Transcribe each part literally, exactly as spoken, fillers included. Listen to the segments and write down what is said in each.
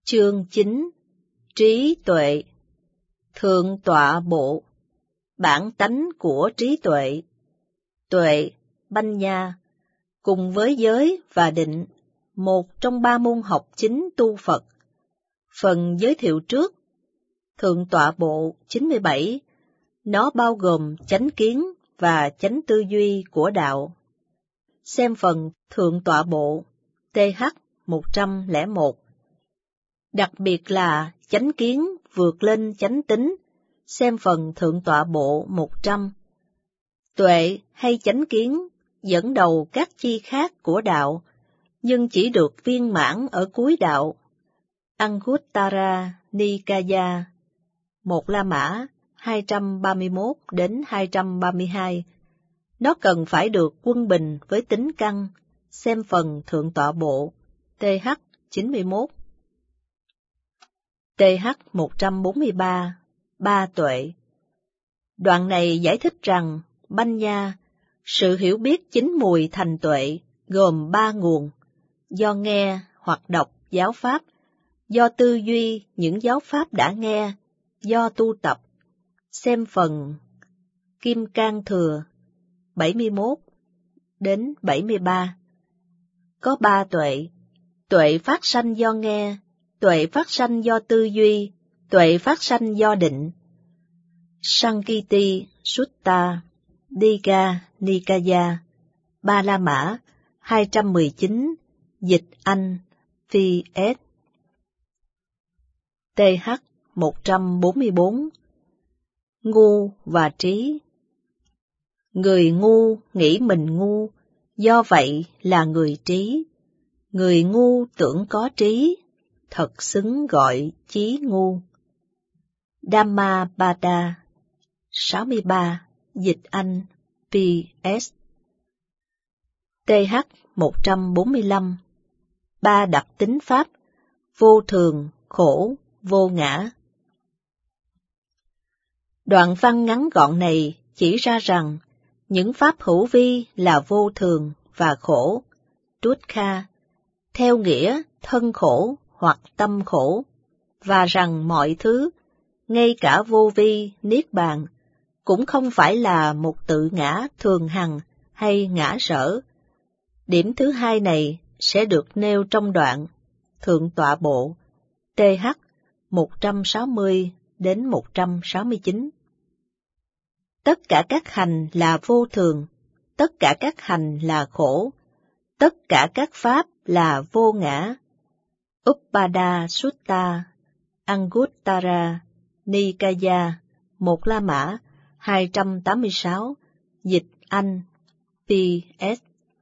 Chương chín. Trí tuệ. Thượng tọa bộ. Bản tánh của trí tuệ. Tuệ, banh nha, cùng với giới và định, một trong ba môn học chính tu Phật. Phần giới thiệu trước. Thượng tọa bộ chín mươi bảy, nó bao gồm chánh kiến và chánh tư duy của đạo. Xem phần thượng tọa bộ T H một trăm lẻ một. Đặc biệt là chánh kiến vượt lên chánh tính, xem phần thượng tọa bộ một trăm. Tuệ hay chánh kiến dẫn đầu các chi khác của đạo, nhưng chỉ được viên mãn ở cuối đạo. Anguttara Nikaya, một La Mã, hai trăm ba mươi mốt đến hai trăm ba mươi hai. Nó cần phải được quân bình với tính căn, xem phần thượng tọa bộ T H chín mươi mốt. T H một trăm bốn mươi ba, ba tuệ. Đoạn này giải thích rằng, banh nha, sự hiểu biết chín mùi thành tuệ, gồm ba nguồn: do nghe hoặc đọc giáo pháp, do tư duy những giáo pháp đã nghe, do tu tập. Xem phần Kim Cang Thừa bảy mươi mốt đến bảy mươi ba. Có ba tuệ: tuệ phát sanh do nghe, tuệ phát sanh do tư duy, tuệ phát sanh do định. Sankiti Sutta, Digha Nikaya, Ba La Mã, hai trăm mười chín, dịch Anh, Phi S. T H một trăm bốn mươi bốn. Ngu và trí. Người ngu nghĩ mình ngu, do vậy là người trí. Người ngu tưởng có trí, thật xứng gọi chí ngu. Dhammapada, sáu mươi ba, dịch Anh, P S. T H một trăm bốn mươi lăm. Ba đặc tính pháp: vô thường, khổ, vô ngã. Đoạn văn ngắn gọn này chỉ ra rằng những pháp hữu vi là vô thường và khổ, dukkha, theo nghĩa thân khổ hoặc tâm khổ, và rằng mọi thứ, ngay cả vô vi, niết bàn, cũng không phải là một tự ngã thường hằng hay ngã sở. Điểm thứ hai này sẽ được nêu trong đoạn thượng tọa bộ T H một trăm sáu mươi đến một trăm sáu mươi chín. Tất cả các hành là vô thường, tất cả các hành là khổ, tất cả các pháp là vô ngã. Uppada Sutta, Anguttara Nikaya, một La Mã, hai trăm tám mươi sáu, dịch Anh, P S.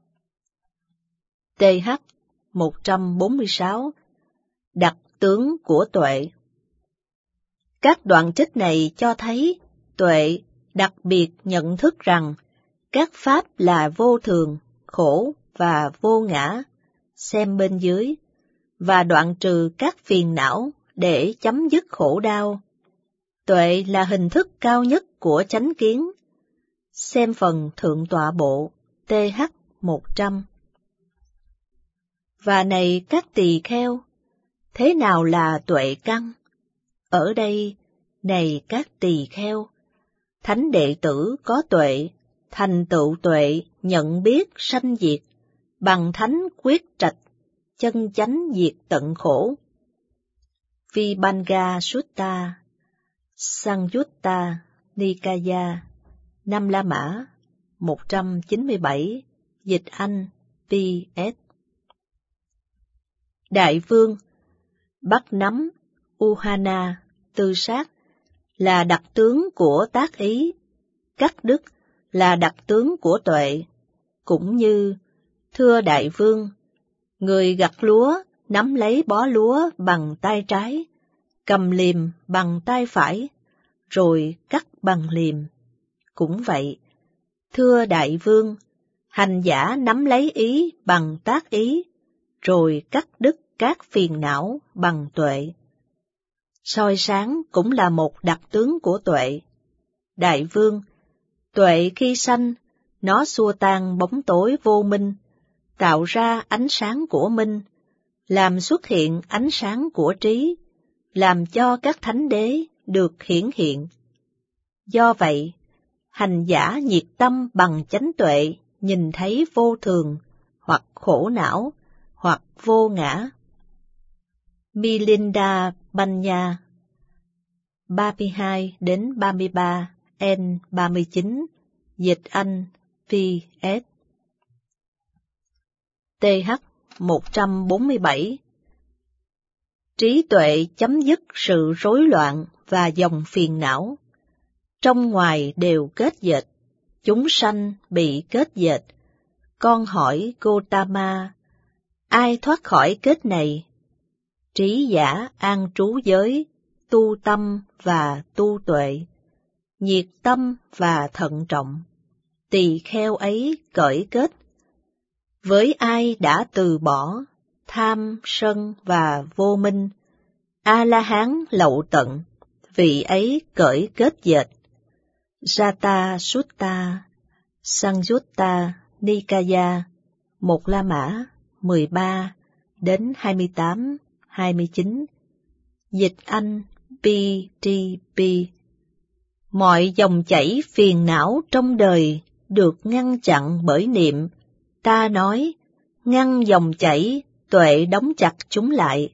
T H một trăm bốn mươi sáu. Đặc tướng của tuệ. Các đoạn trích này cho thấy tuệ đặc biệt nhận thức rằng các pháp là vô thường, khổ và vô ngã, xem bên dưới, và đoạn trừ các phiền não để chấm dứt khổ đau. Tuệ là hình thức cao nhất của chánh kiến, xem phần thượng tọa bộ T H một trăm. Và này các tỳ kheo, thế nào là tuệ căn? Ở đây, này các tỳ kheo, thánh đệ tử có tuệ, thành tựu tuệ nhận biết sanh diệt, bằng thánh quyết trạch, chân chánh diệt tận khổ. Vibhanga Sutta, Sangyutta Nikaya, năm La Mã, một trăm chín mươi bảy, dịch Anh, P S. Đại vương, bắt nắm, Uhana, tư sát, là đặc tướng của tác ý, cắt đứt là đặc tướng của tuệ, cũng như, thưa đại vương, người gặt lúa nắm lấy bó lúa bằng tay trái, cầm liềm bằng tay phải, rồi cắt bằng liềm. Cũng vậy, thưa đại vương, hành giả nắm lấy ý bằng tác ý, rồi cắt đứt các phiền não bằng tuệ. Soi sáng cũng là một đặc tướng của tuệ. Đại vương, tuệ khi sanh, nó xua tan bóng tối vô minh, tạo ra ánh sáng của minh, làm xuất hiện ánh sáng của trí, làm cho các thánh đế được hiển hiện. Do vậy, hành giả nhiệt tâm bằng chánh tuệ nhìn thấy vô thường, hoặc khổ não, hoặc vô ngã. Milinda Banya, ba mươi hai đến ba mươi ba, N ba mươi chín, dịch Anh, pê ét. tê hát một trăm bốn mươi bảy. Trí tuệ chấm dứt sự rối loạn và dòng phiền não. Trong ngoài đều kết dệt, chúng sanh bị kết dệt. Con hỏi Gotama, ai thoát khỏi kết này? Trí giả an trú giới, tu tâm và tu tuệ, nhiệt tâm và thận trọng, tỳ kheo ấy cởi kết. Với ai đã từ bỏ tham, sân và vô minh, A-la-hán lậu tận, vị ấy cởi kết dệt. Jata Sutta, Sangyutta Nikaya, một La Mã, mười ba đến hai mươi tám, hai mươi chín, dịch Anh, pê tê pê. Mọi dòng chảy phiền não trong đời được ngăn chặn bởi niệm. Ta nói, ngăn dòng chảy, tuệ đóng chặt chúng lại.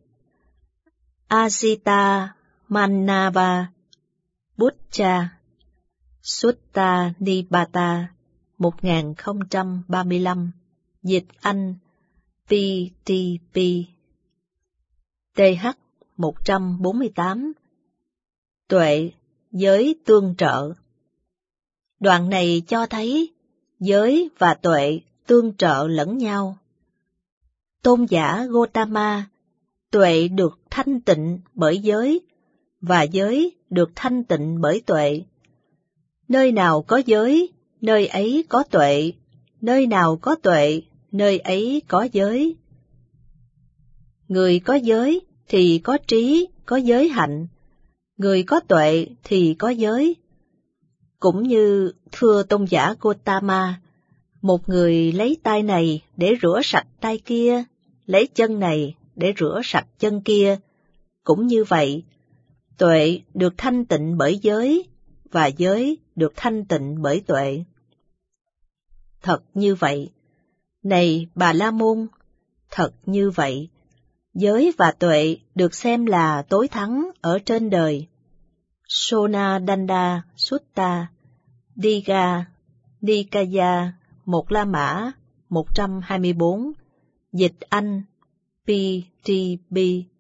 Asita Manava Buddha Sutta Nipata, một nghìn không trăm ba mươi lăm, dịch Anh, pê tê pê. tê hát một trăm bốn mươi tám. Tuệ, giới tương trợ. Đoạn này cho thấy giới và tuệ tương trợ lẫn nhau. Tôn giả Gotama, tuệ được thanh tịnh bởi giới, và giới được thanh tịnh bởi tuệ. Nơi nào có giới, nơi ấy có tuệ, nơi nào có tuệ, nơi ấy có giới. Người có giới thì có trí, có giới hạnh, người có tuệ thì có giới. Cũng như thưa tôn giả Gotama, một người lấy tay này để rửa sạch tay kia, lấy chân này để rửa sạch chân kia. Cũng như vậy, tuệ được thanh tịnh bởi giới, và giới được thanh tịnh bởi tuệ. Thật như vậy, này Bà La Môn, thật như vậy, giới và tuệ được xem là tối thắng ở trên đời. Sona Danda Sutta, Diga, Nikaya, một La Mã, một trăm hai mươi bốn, dịch Anh, pê tê pê.